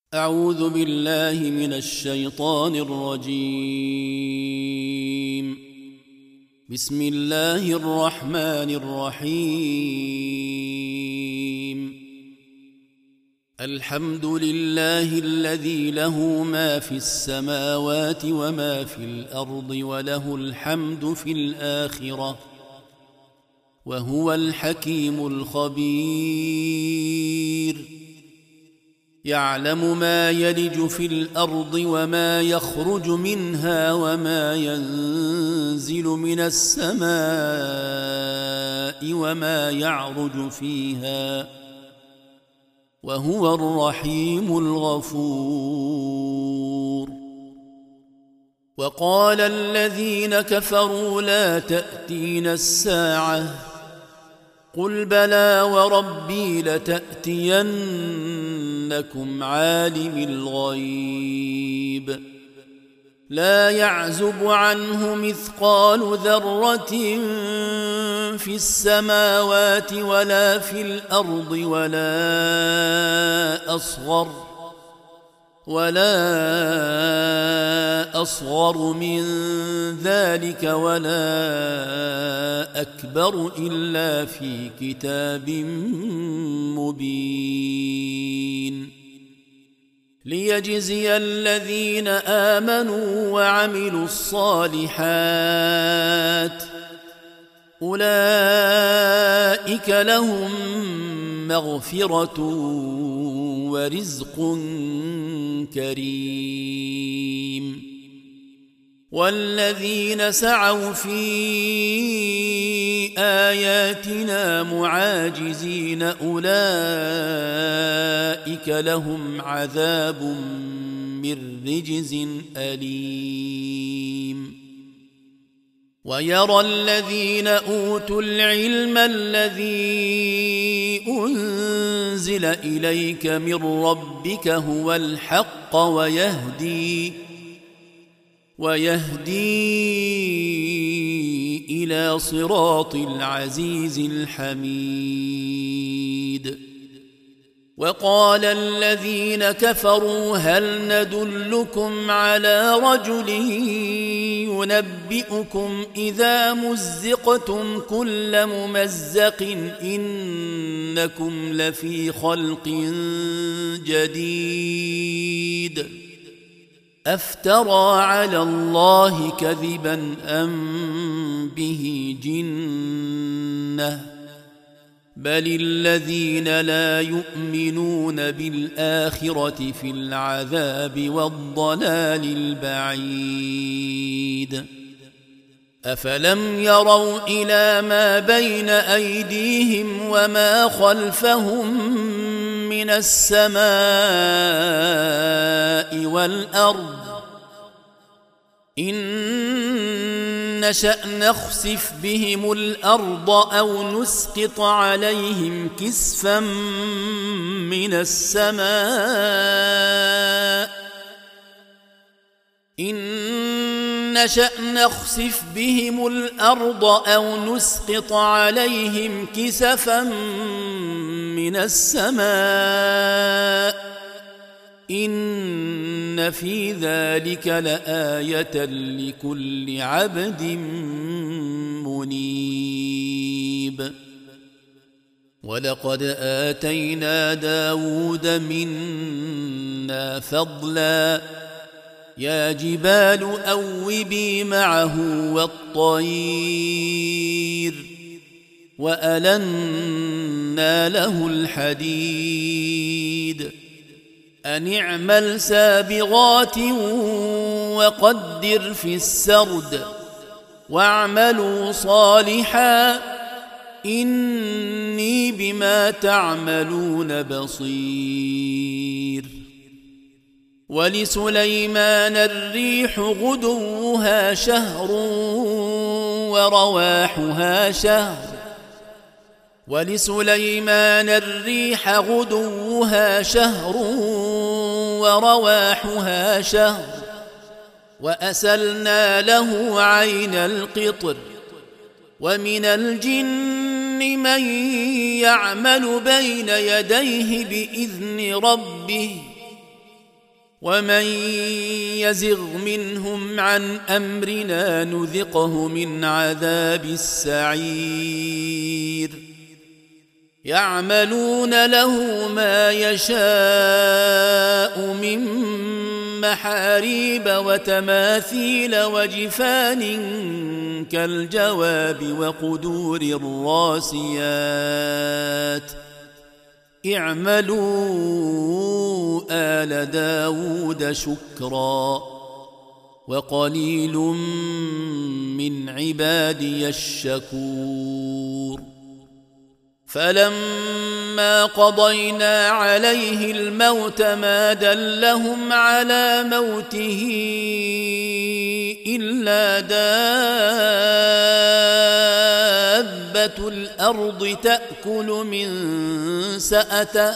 أعوذ بالله من الشيطان الرجيم. بسم الله الرحمن الرحيم. الحمد لله الذي له ما في السماوات وما في الأرض وله الحمد في الآخرة وهو الحكيم الخبير. يعلم ما يلج في الأرض وما يخرج منها وما ينزل من السماء وما يعرج فيها وهو الرحيم الغفور. وقال الذين كفروا لا تأتينا الساعة قل بلى وربي لتأتينكم عالم الغيب لا يعزب عنه مثقال ذرة في السماوات ولا في الأرض ولا أصغر من ذلك ولا أكبر إلا في كتاب مبين ليجزي الذين آمنوا وعملوا الصالحات أولئك لهم مغفرة ورزق كريم. والذين سعوا في آياتنا معاجزين أولئك لهم عذاب من رجز أليم. ويرى الذين أوتوا العلم الذي أنزل إليك من ربك هو الحق ويهدي إلى صراط العزيز الحميد. وقال الذين كفروا هل ندلكم على رجل ينبئكم إذا مزقتم كل ممزق إنكم لفي خلق جديد أفترى على الله كذبا أم به جنة بل الذين لا يؤمنون بالآخرة في العذاب والضلال البعيد. أفلم يروا إلى ما بين أيديهم وما خلفهم من السماء والأرض إن نشأ نخسف بهم الأرض أو نسقط عليهم كسفا من السماء إن نشأ نخسف بهم الأرض أو نسقط عليهم كسفا من السماء إن في ذلك لآية لكل عبد منيب. ولقد آتينا داود منا فضلا يا جبال أوبي معه والطير وألنا له الحديد أن اعمل سابغات وقدر في السرد واعملوا صالحا إني بما تعملون بصير. ولسليمان الريح غدوها شهر ورواحها شهر ولسليمان الريح غدوها شهر ورواحها شهر وأسلنا له عين القطر ومن الجن من يعمل بين يديه بإذن ربه ومن يزغ منهم عن أمرنا نذقه من عذاب السعير يعملون له ما يشاء من محاريب وتماثيل وجفان كالجواب وقدور الراسيات اعملوا آل داود شكرا وقليل من عبادي الشكور فلما قضينا عليه الموت ما دلهم على موته إلا دابة الأرض تأكل من سأته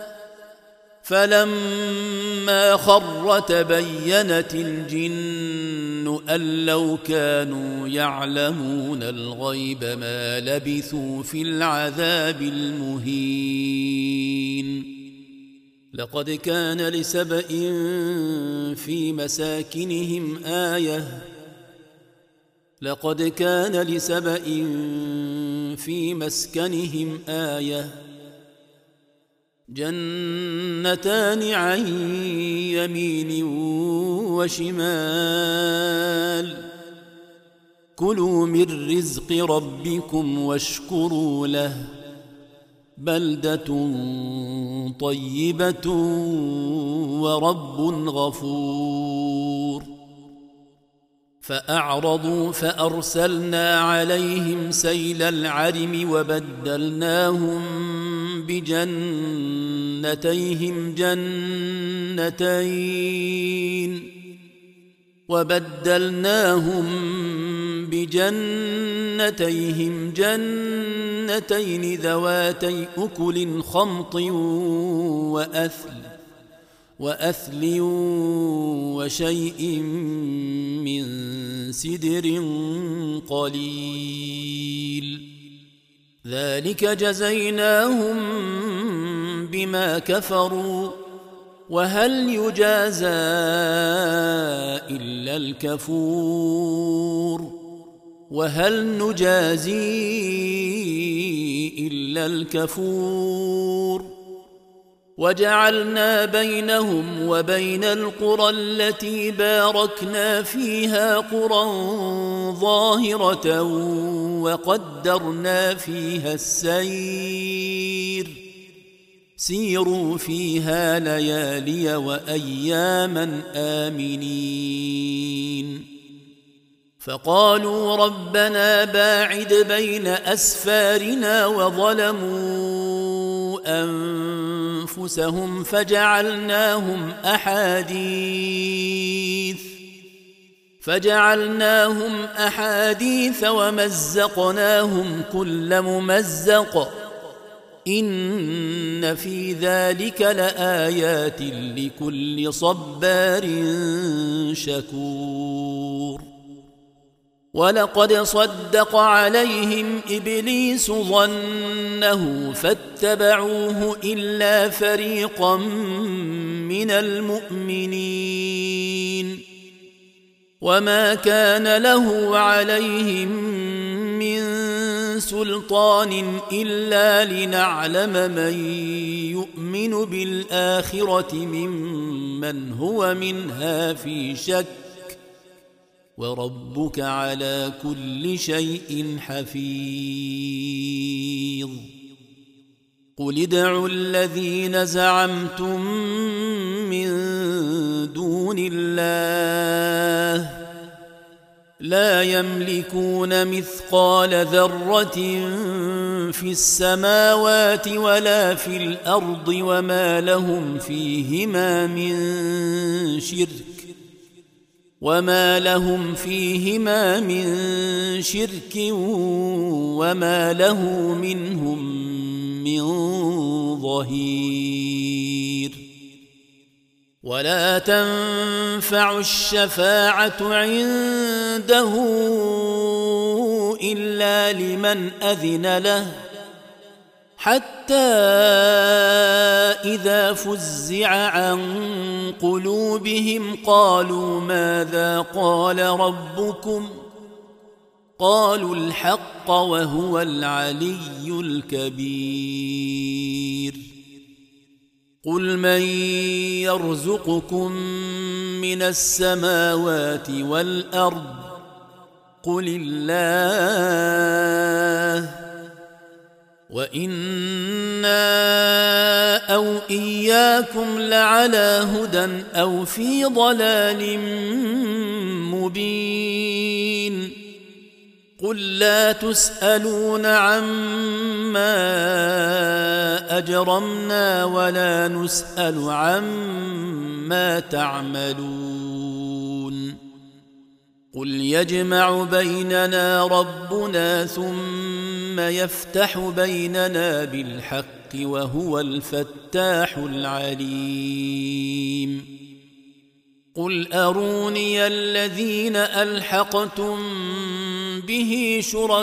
فلما خر تبينت الجن أن لو كانوا يعلمون الغيب ما لبثوا في العذاب المهين لقد كان لسبإ في مساكنهم في مسكنهم آية جنتان عن يمين وشمال كلوا من رزق ربكم واشكروا له بلدة طيبة ورب غفور فأعرضوا فأرسلنا عليهم سيل العرم وبدلناهم بجنتيهم جنتين ذواتي أكل خمط وأثل وشيء من سدر قليل ذلك جزيناهم بما كفروا وهل يجازى إلا الكفور وهل نجازي إلا الكفور وجعلنا بينهم وبين القرى التي باركنا فيها قرى ظاهرة وقدرنا فيها السير سيروا فيها ليالي وأياما آمنين فقالوا ربنا باعد بين أسفارنا وظلموا أنفسهم فجعلناهم أحاديث ومزقناهم كل ممزق إن في ذلك لآيات لكل صبار شكور ولقد صدق عليهم إبليس ظنه فاتبعوه إلا فريقا من المؤمنين وما كان له عليهم من سلطان إلا لنعلم من يؤمن بالآخرة ممن هو منها في شك وربك على كل شيء حفيظ قل ادعوا الذين زعمتم من دون الله لا يملكون مثقال ذرة في السماوات ولا في الأرض وما لهم فيهما من شرك وما له منهم من ظهير ولا تنفع الشفاعة عنده إلا لمن أذن له حتى إذا فزع عن قلوبهم قالوا ماذا قال ربكم قالوا الحق وهو العلي الكبير قل من يرزقكم من السماوات والأرض قل الله وإنا أو إياكم لعلى هدى أو في ضلال مبين قل لا تسألون عما أجرمنا ولا نسأل عما تعملون قل يجمع بيننا ربنا ثم يفتح بيننا بالحق وهو الفتاح العليم قل أروني الذين ألحقتم به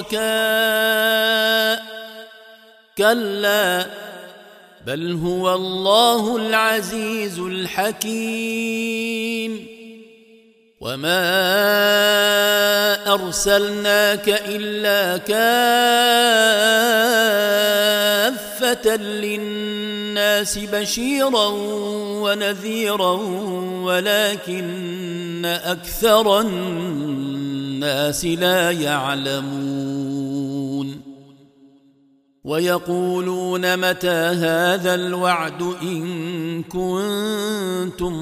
شركاء كلا بل هو الله العزيز الحكيم وما أرسلناك إلا كافة للناس بشيرا ونذيرا ولكن أكثر الناس لا يعلمون ويقولون متى هذا الوعد إن كنتم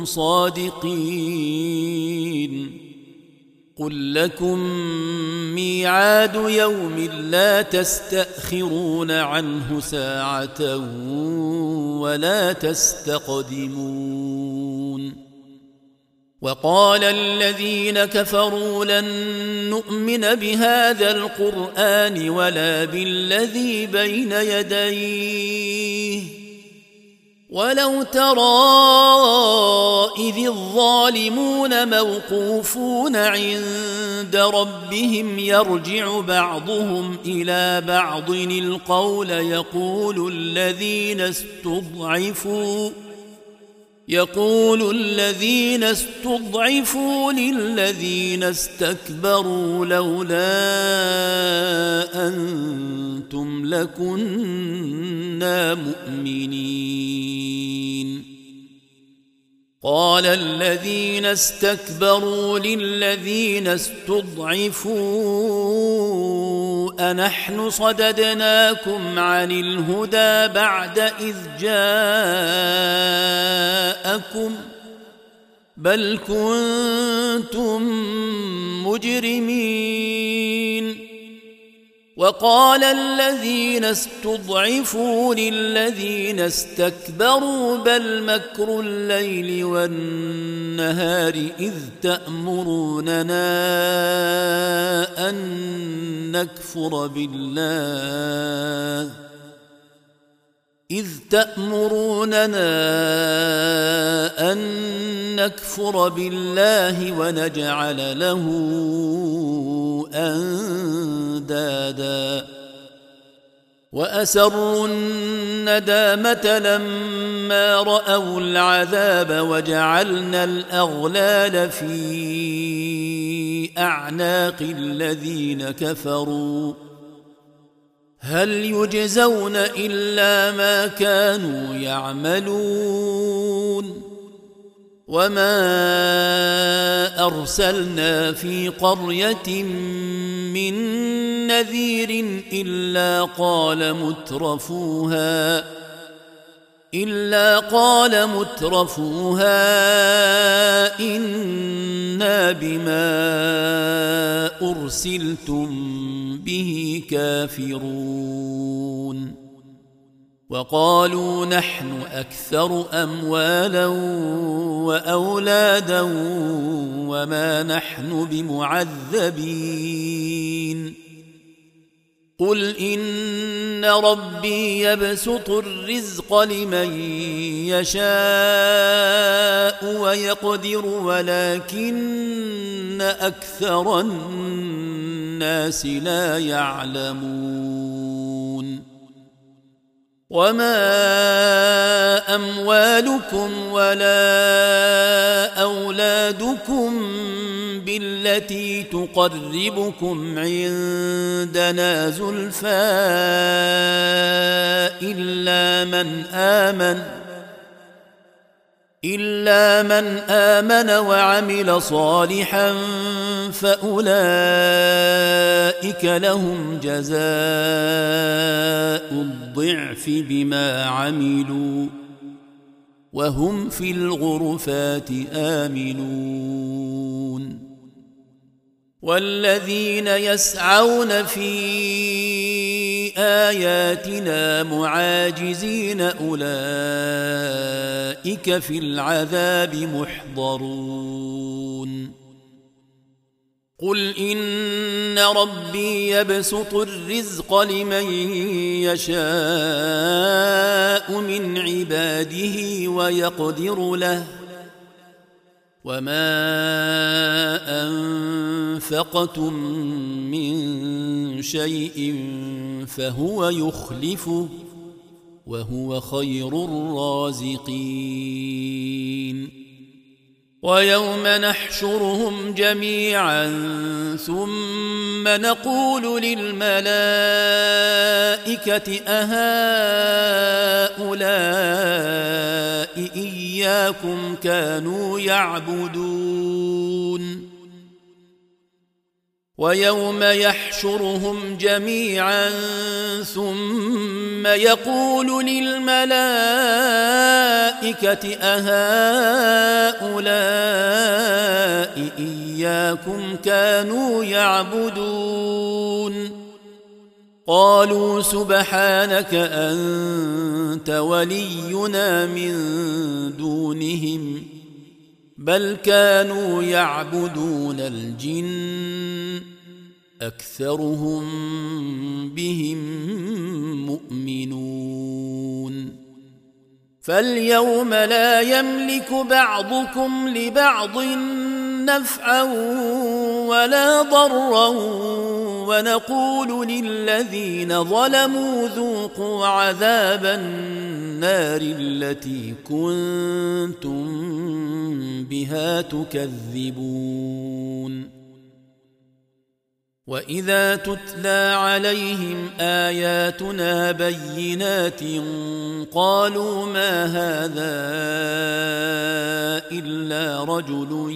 صادقين قل لكم ميعاد يوم لا تستأخرون عنه ساعة ولا تستقدمون وقال الذين كفروا لن نؤمن بهذا القرآن ولا بالذي بين يديه ولو ترى إذ الظالمون موقوفون عند ربهم يرجع بعضهم إلى بعض القول يقول الذين استضعفوا للذين استكبروا لولا أنتم لكنا مؤمنين قال الذين استكبروا للذين استضعفوا أنحن صددناكم عن الهدى بعد إذ جاءكم بل كنتم مجرمين وقال الذين استضعفوا للذين استكبروا بل مكر الليل والنهار إذ تأمروننا أن نكفر بالله ونجعل له أندادا وأسروا الندامة لما رأوا العذاب وجعلنا الأغلال في أعناق الذين كفروا هل يجزون إلا ما كانوا يعملون وما أرسلنا في قرية من نذير إلا قال مترفوها إنا بما أرسلتم به كافرون وقالوا نحن أكثر أموالا وأولادا وما نحن بمعذبين قل إن ربي يبسط الرزق لمن يشاء ويقدر ولكن أكثر الناس لا يعلمون وما أموالكم ولا أولادكم بالتي تقربكم عندنا زلفى إلا من آمن وعمل صالحا فأولئك لهم جزاء الضعف بما عملوا وهم في الغرفات آمنون والذين يسعون في آياتنا معاجزين أولئك في العذاب محضرون قل إن ربي يبسط الرزق لمن يشاء من عباده ويقدر له وما أنفقتم من شيء فهو يخلفه وهو خير الرازقين ويوم نحشرهم جميعا ثم نقول للملائكة أهؤلاء إياكم كانوا يعبدون ويوم يحشرهم جميعا ثم يقول للملائكة أهؤلاء إياكم كانوا يعبدون قالوا سبحانك أنت ولينا من دونهم بل كانوا يعبدون الجن أكثرهم بهم مؤمنون فاليوم لا يملك بعضكم لبعض نفعا ولا ضرا ونقول للذين ظلموا ذوقوا عذاب النار التي كنتم بها تكذبون وإذا تتلى عليهم آياتنا بينات قالوا ما هذا إلا رجل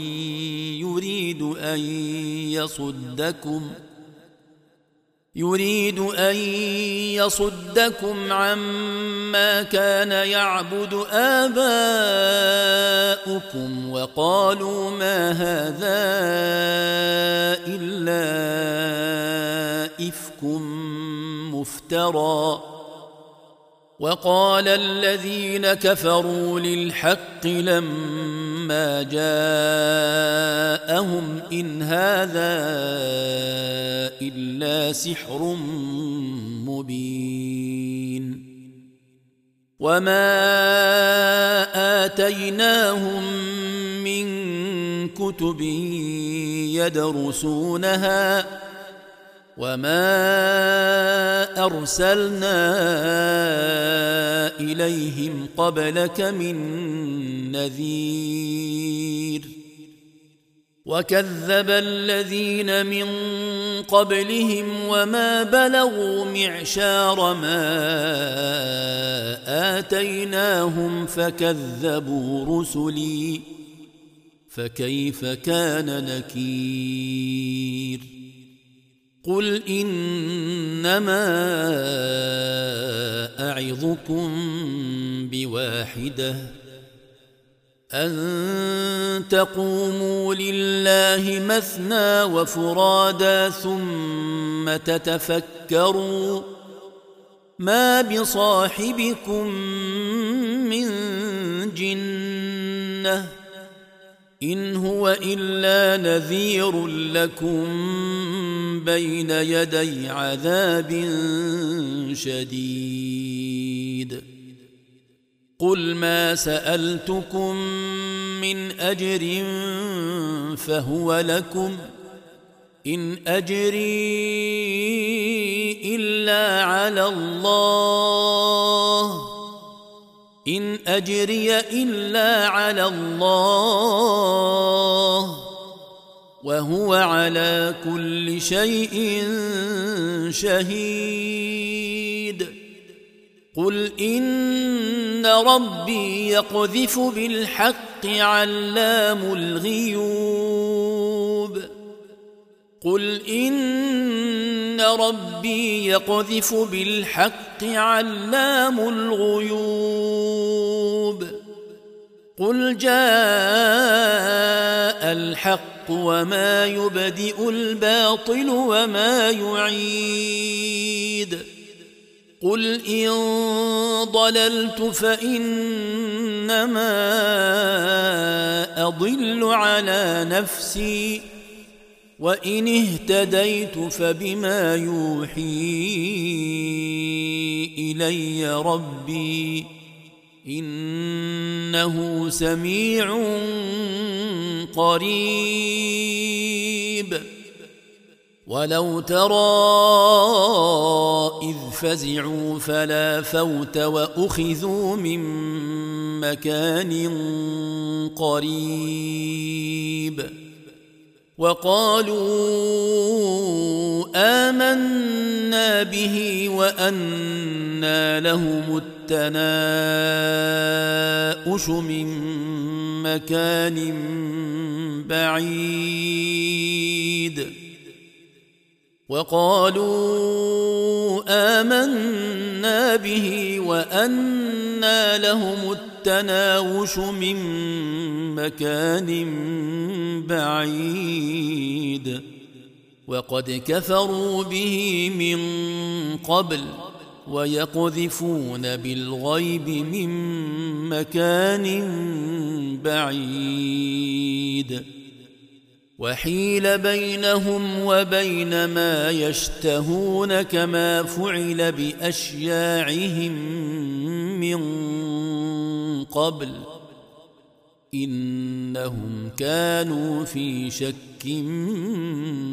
يريد أن يصدكم عما كان يعبد آباؤكم وقالوا ما هذا إلا إفك مفترى وقال الذين كفروا للحق لما جاءهم إن هذا إلا سحر مبين وما آتيناهم من كتب يدرسونها وما أرسلنا إليهم قبلك من نذير وكذب الذين من قبلهم وما بلغوا معشار ما آتيناهم فكذبوا رسلي فكيف كان نكير قل إنما أعظكم بواحدة أن تقوموا لله مثنى وفرادا ثم تتفكروا ما بصاحبكم من جنة إن هو إلا نذير لكم بين يدي عذاب شديد قل ما سألتكم من أجر فهو لكم إن أجري إلا على الله إن أجري إلا على الله وهو على كل شيء شهيد قل إن ربي يقذف بالحق علام الغيوب قل إن ربي يقذف بالحق علام الغيوب قل جاء الحق وما يبدئ الباطل وما يعيد قل إن ضللت فإنما أضل على نفسي وإن اهتديت فبما يوحي إلي ربي إنه سميع قريب ولو ترى إذ فزعوا فلا فوت وأخذوا من مكان قريب وقالوا آمنا به وأنى لهم التناؤش من مكان بعيد وقالوا آمنا به وأنى لهم التناوش من مكان بعيد وقد كفروا به من قبل ويقذفون بالغيب من مكان بعيد وحيل بينهم وبين ما يشتهون كما فعل بأشياعهم من قبل إنهم كانوا في شك